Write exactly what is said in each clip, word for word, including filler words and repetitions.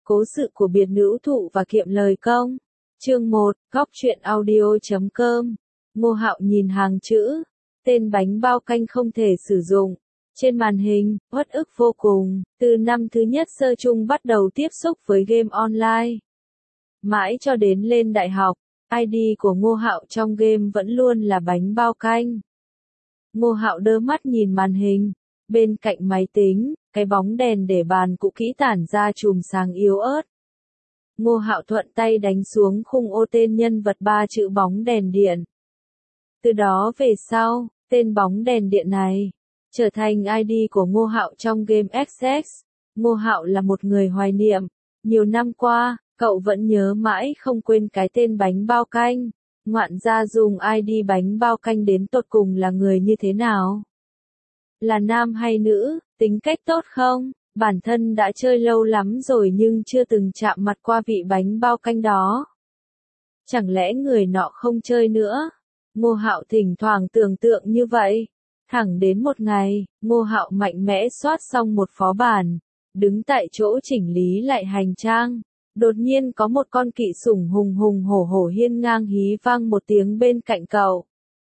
Cố sự của biệt nữ thụ và kiệm lời công. Chương một, góc truyện audio chấm com. Ngô Hạo nhìn hàng chữ, tên bánh bao canh không thể sử dụng. Trên màn hình, uất ức vô cùng, từ năm thứ nhất sơ chung bắt đầu tiếp xúc với game online. Mãi cho đến lên đại học, i đê của Ngô Hạo trong game vẫn luôn là bánh bao canh. Ngô Hạo đơ mắt nhìn màn hình, bên cạnh máy tính, cái bóng đèn để bàn cũ kỹ tản ra chùm sáng yếu ớt. Ngô Hạo thuận tay đánh xuống khung ô tên nhân vật ba chữ bóng đèn điện. Từ đó về sau, tên bóng đèn điện này trở thành i đê của Ngô Hạo trong game ích ích. Ngô Hạo là một người hoài niệm, nhiều năm qua, cậu vẫn nhớ mãi không quên cái tên bánh bao canh. Ngoạn gia dùng i đê bánh bao canh đến tột cùng là người như thế nào? Là nam hay nữ, tính cách tốt không? Bản thân đã chơi lâu lắm rồi nhưng chưa từng chạm mặt qua vị bánh bao canh đó. Chẳng lẽ người nọ không chơi nữa? Ngô Hạo thỉnh thoảng tưởng tượng như vậy. Thẳng đến một ngày, Ngô Hạo mạnh mẽ soát xong một phó bản, đứng tại chỗ chỉnh lý lại hành trang. Đột nhiên có một con kỵ sủng hùng hùng hổ hổ hiên ngang hí vang một tiếng bên cạnh cậu.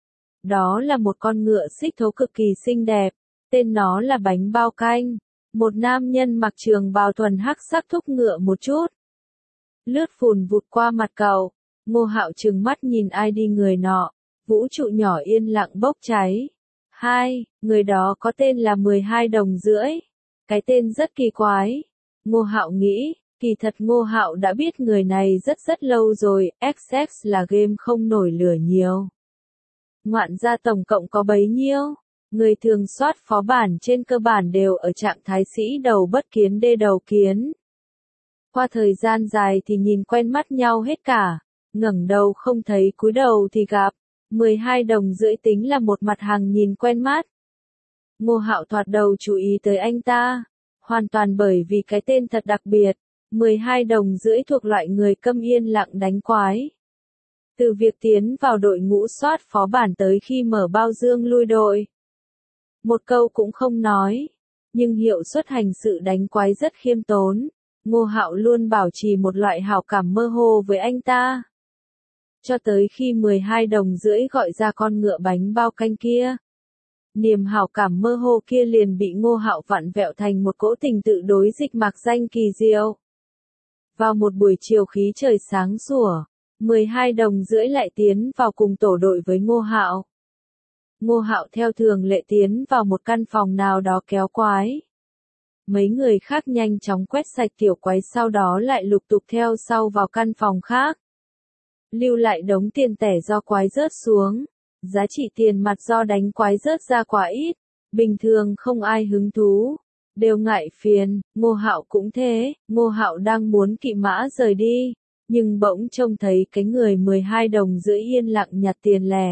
Đó là một con ngựa xích thố cực kỳ xinh đẹp, tên nó là bánh bao canh. Một nam nhân mặc trường bào thuần hắc sắc thúc ngựa một chút. Lướt phùn vụt qua mặt cậu, Ngô Hạo trừng mắt nhìn ai đi người nọ, vũ trụ nhỏ yên lặng bốc cháy. Hai, người đó có tên là mười hai đồng rưỡi. Cái tên rất kỳ quái. Ngô Hạo nghĩ, kỳ thật Ngô Hạo đã biết người này rất rất lâu rồi, ích ích là game không nổi lửa nhiều. Ngoạn gia tổng cộng có bấy nhiêu? Người thường soát phó bản trên cơ bản đều ở trạng thái sĩ đầu bất kiến đê đầu kiến. Qua thời gian dài thì nhìn quen mắt nhau hết cả, ngẩng đầu không thấy cúi đầu thì gặp. mười hai đồng rưỡi tính là một mặt hàng nhìn quen mắt. Ngô Hạo thoạt đầu chú ý tới anh ta, hoàn toàn bởi vì cái tên thật đặc biệt. mười hai đồng rưỡi thuộc loại người câm yên lặng đánh quái. Từ việc tiến vào đội ngũ soát phó bản tới khi mở bao dương lui đội. Một câu cũng không nói, nhưng hiệu suất hành sự đánh quái rất khiêm tốn. Ngô Hạo luôn bảo trì một loại hảo cảm mơ hồ với anh ta. Cho tới khi mười hai đồng rưỡi gọi ra con ngựa bánh bao canh kia. Niềm hảo cảm mơ hồ kia liền bị Ngô Hạo vặn vẹo thành một cỗ tình tự đối dịch mạc danh kỳ diệu. Vào một buổi chiều khí trời sáng sủa, mười hai đồng rưỡi lại tiến vào cùng tổ đội với Ngô Hạo. Ngô Hạo theo thường lệ tiến vào một căn phòng nào đó kéo quái. Mấy người khác nhanh chóng quét sạch tiểu quái sau đó lại lục tục theo sau vào căn phòng khác. Lưu lại đống tiền tẻ do quái rớt xuống. Giá trị tiền mặt do đánh quái rớt ra quá ít. Bình thường không ai hứng thú. Đều ngại phiền, Ngô Hạo cũng thế. Ngô Hạo đang muốn kỵ mã rời đi. Nhưng bỗng trông thấy cái người mười hai đồng rưỡi yên lặng nhặt tiền lẻ.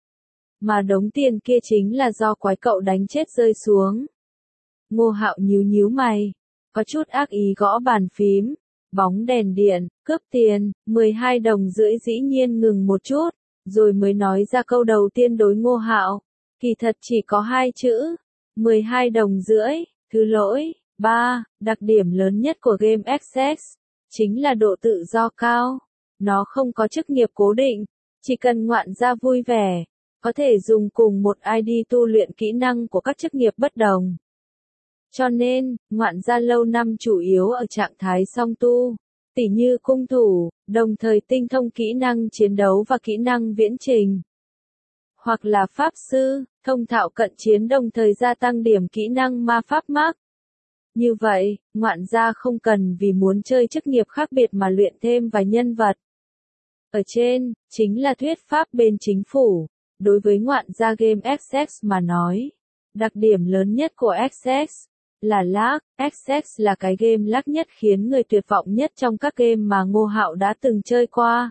Mà đống tiền kia chính là do quái cậu đánh chết rơi xuống. Ngô Hạo nhíu nhíu mày, có chút ác ý gõ bàn phím, bóng đèn điện, cướp tiền, mười hai đồng rưỡi dĩ nhiên ngừng một chút, rồi mới nói ra câu đầu tiên đối Ngô Hạo, kỳ thật chỉ có hai chữ, mười hai đồng rưỡi, thứ lỗi, ba, đặc điểm lớn nhất của game ích ích, chính là độ tự do cao, nó không có chức nghiệp cố định, chỉ cần ngoạn gia vui vẻ. Có thể dùng cùng một i đê tu luyện kỹ năng của các chức nghiệp bất đồng. Cho nên, ngoạn gia lâu năm chủ yếu ở trạng thái song tu, tỉ như cung thủ, đồng thời tinh thông kỹ năng chiến đấu và kỹ năng viễn trình. Hoặc là pháp sư, thông thạo cận chiến đồng thời gia tăng điểm kỹ năng ma pháp mắc. Như vậy, ngoạn gia không cần vì muốn chơi chức nghiệp khác biệt mà luyện thêm vài nhân vật. Ở trên, chính là thuyết pháp bên chính phủ. Đối với ngoạn gia game ích ích mà nói, đặc điểm lớn nhất của ích ích là lag. ích ích là cái game lag nhất khiến người tuyệt vọng nhất trong các game mà Ngô Hạo đã từng chơi qua.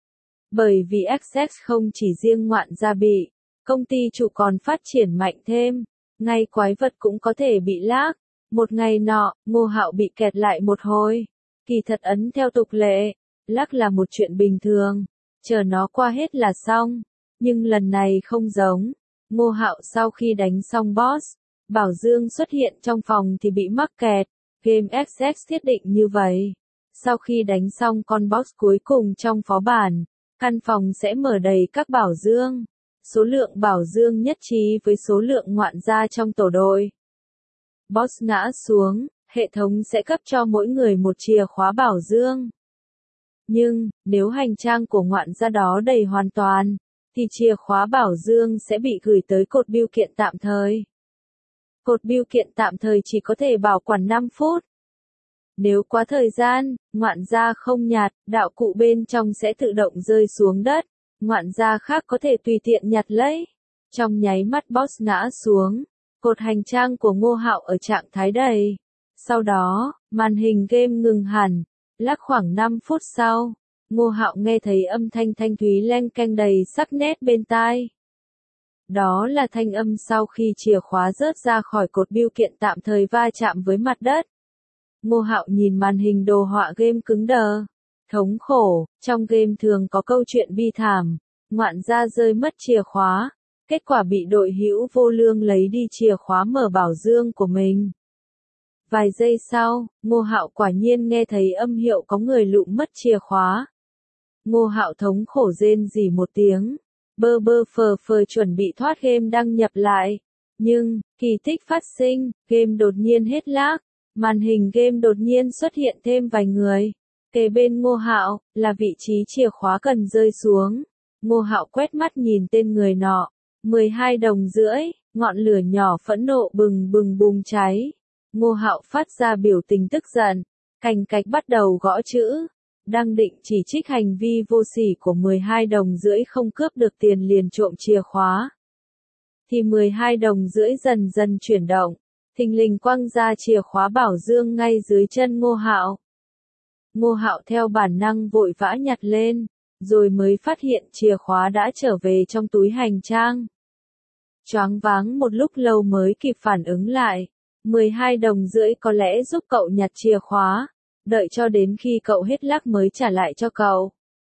Bởi vì ích ích không chỉ riêng ngoạn gia bị, công ty chủ còn phát triển mạnh thêm, ngay quái vật cũng có thể bị lag. Một ngày nọ, Ngô Hạo bị kẹt lại một hồi. Kỳ thật ấn theo tục lệ, lag là một chuyện bình thường, chờ nó qua hết là xong. Nhưng lần này không giống. Ngô Hạo sau khi đánh xong boss, Bảo Dương xuất hiện trong phòng thì bị mắc kẹt. Game ích ích thiết định như vậy. Sau khi đánh xong con boss cuối cùng trong phó bản, căn phòng sẽ mở đầy các bảo dương. Số lượng bảo dương nhất trí với số lượng ngoạn gia trong tổ đội. Boss ngã xuống, hệ thống sẽ cấp cho mỗi người một chìa khóa bảo dương. Nhưng, nếu hành trang của ngoạn gia đó đầy hoàn toàn, thì chìa khóa bảo dương sẽ bị gửi tới cột bưu kiện tạm thời. Cột bưu kiện tạm thời chỉ có thể bảo quản năm phút. Nếu quá thời gian, ngoạn gia không nhặt, đạo cụ bên trong sẽ tự động rơi xuống đất. Ngoạn gia khác có thể tùy tiện nhặt lấy. Trong nháy mắt boss ngã xuống, cột hành trang của Ngô Hạo ở trạng thái đầy. Sau đó, màn hình game ngừng hẳn. Lắc khoảng năm phút sau, Ngô Hạo nghe thấy âm thanh thanh thúy leng keng đầy sắc nét bên tai. Đó là thanh âm sau khi chìa khóa rớt ra khỏi cột bưu kiện tạm thời va chạm với mặt đất. Ngô Hạo nhìn màn hình đồ họa game cứng đờ. Thống khổ, trong game thường có câu chuyện bi thảm, ngoạn gia rơi mất chìa khóa, kết quả bị đội hữu vô lương lấy đi chìa khóa mở bảo dương của mình. Vài giây sau, Ngô Hạo quả nhiên nghe thấy âm hiệu có người lụm mất chìa khóa. Ngô Hạo thống khổ rên rỉ một tiếng, bơ bơ phờ phờ chuẩn bị thoát game đăng nhập lại. Nhưng, kỳ tích phát sinh, game đột nhiên hết lag, màn hình game đột nhiên xuất hiện thêm vài người. Kề bên Ngô Hạo, là vị trí chìa khóa cần rơi xuống. Ngô Hạo quét mắt nhìn tên người nọ. mười hai đồng rưỡi, ngọn lửa nhỏ phẫn nộ bừng bừng bùng cháy. Ngô Hạo phát ra biểu tình tức giận. Cành cạch bắt đầu gõ chữ. Đang định chỉ trích hành vi vô sỉ của mười hai đồng rưỡi không cướp được tiền liền trộm chìa khóa. Thì mười hai đồng rưỡi dần dần chuyển động. Thình lình quăng ra chìa khóa bảo dương ngay dưới chân Ngô Hạo. Ngô Hạo theo bản năng vội vã nhặt lên, rồi mới phát hiện chìa khóa đã trở về trong túi hành trang. Choáng váng một lúc lâu mới kịp phản ứng lại, mười hai đồng rưỡi có lẽ giúp cậu nhặt chìa khóa, đợi cho đến khi cậu hết lắc mới trả lại cho cậu.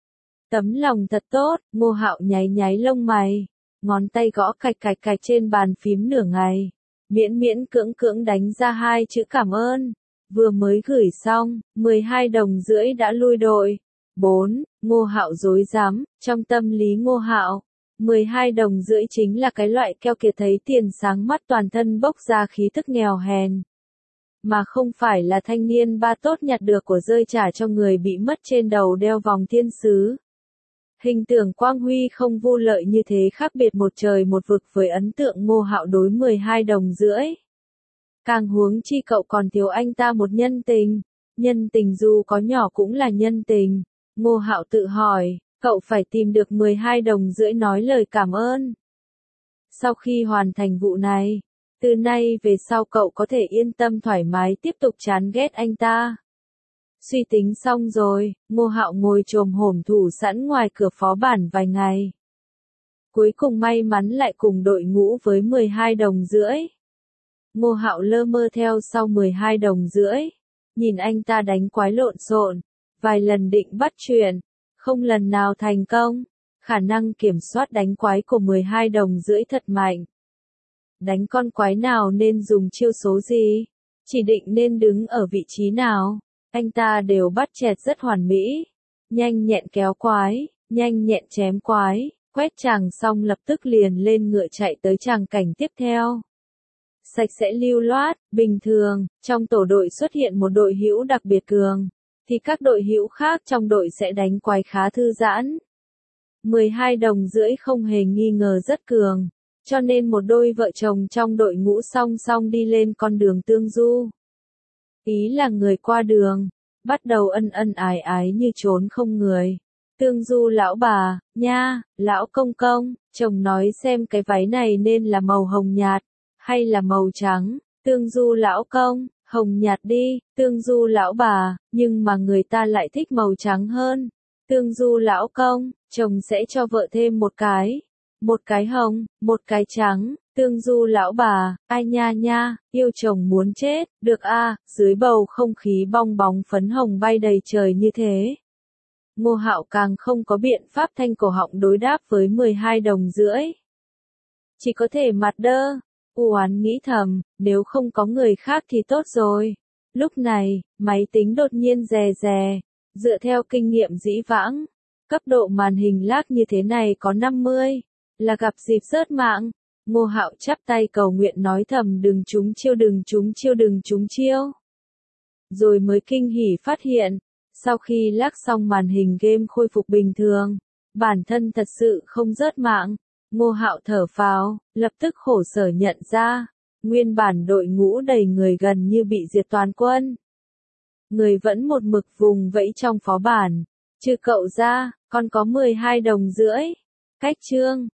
Tấm lòng thật tốt, Ngô Hạo nháy nháy lông mày, ngón tay gõ cạch cạch cạch trên bàn phím nửa ngày, miễn miễn cưỡng cưỡng đánh ra hai chữ cảm ơn. Vừa mới gửi xong, mười hai đồng rưỡi đã lui đội. bốn. Ngô Hạo dối dám, trong tâm lý Ngô Hạo, mười hai đồng rưỡi chính là cái loại keo kiệt thấy tiền sáng mắt toàn thân bốc ra khí tức nghèo hèn. Mà không phải là thanh niên ba tốt nhặt được của rơi trả cho người bị mất trên đầu đeo vòng thiên sứ. Hình tượng quang huy không vô lợi như thế khác biệt một trời một vực với ấn tượng Ngô Hạo đối mười hai đồng rưỡi. Càng huống chi cậu còn thiếu anh ta một nhân tình. Nhân tình dù có nhỏ cũng là nhân tình. Ngô Hạo tự hỏi, cậu phải tìm được mười hai đồng rưỡi nói lời cảm ơn. Sau khi hoàn thành vụ này, từ nay về sau cậu có thể yên tâm thoải mái tiếp tục chán ghét anh ta. Suy tính xong rồi, Ngô Hạo ngồi chồm hổm thủ sẵn ngoài cửa phó bản vài ngày. Cuối cùng may mắn lại cùng đội ngũ với mười hai đồng rưỡi. Ngô Hạo lơ mơ theo sau mười hai đồng rưỡi, nhìn anh ta đánh quái lộn xộn, vài lần định bắt chuyện, không lần nào thành công, khả năng kiểm soát đánh quái của mười hai đồng rưỡi thật mạnh. Đánh con quái nào nên dùng chiêu số gì, chỉ định nên đứng ở vị trí nào, anh ta đều bắt chẹt rất hoàn mỹ, nhanh nhẹn kéo quái, nhanh nhẹn chém quái, quét chàng xong lập tức liền lên ngựa chạy tới tràng cảnh tiếp theo. Sạch sẽ lưu loát, bình thường, trong tổ đội xuất hiện một đội hữu đặc biệt cường, thì các đội hữu khác trong đội sẽ đánh quái khá thư giãn. mười hai đồng rưỡi không hề nghi ngờ rất cường, cho nên một đôi vợ chồng trong đội ngũ song song đi lên con đường tương du. Ý là người qua đường, bắt đầu ân ân ái ái như trốn không người. Tương du lão bà, nha, lão công công, chồng nói xem cái váy này nên là màu hồng nhạt, hay là màu trắng, tương du lão công, hồng nhạt đi, tương du lão bà, nhưng mà người ta lại thích màu trắng hơn. Tương du lão công, chồng sẽ cho vợ thêm một cái, một cái hồng, một cái trắng, tương du lão bà, ai nha nha, yêu chồng muốn chết, được a, à, dưới bầu không khí bong bóng phấn hồng bay đầy trời như thế. Ngô Hạo càng không có biện pháp thanh cổ họng đối đáp với mười hai đồng rưỡi. Chỉ có thể mặt đơ, u oán nghĩ thầm, nếu không có người khác thì tốt rồi. Lúc này, máy tính đột nhiên rè rè. Dựa theo kinh nghiệm dĩ vãng, cấp độ màn hình lag như thế này có năm mươi, là gặp dịp rớt mạng. Ngô Hạo chắp tay cầu nguyện nói thầm đừng trúng chiêu đừng trúng chiêu đừng trúng chiêu. Rồi mới kinh hỉ phát hiện, sau khi lag xong màn hình game khôi phục bình thường, bản thân thật sự không rớt mạng. Ngô Hạo thở phào, lập tức khổ sở nhận ra, nguyên bản đội ngũ đầy người gần như bị diệt toàn quân. Người vẫn một mực vùng vẫy trong phó bản, trừ cậu ra, còn có mười hai đồng rưỡi. Cách chương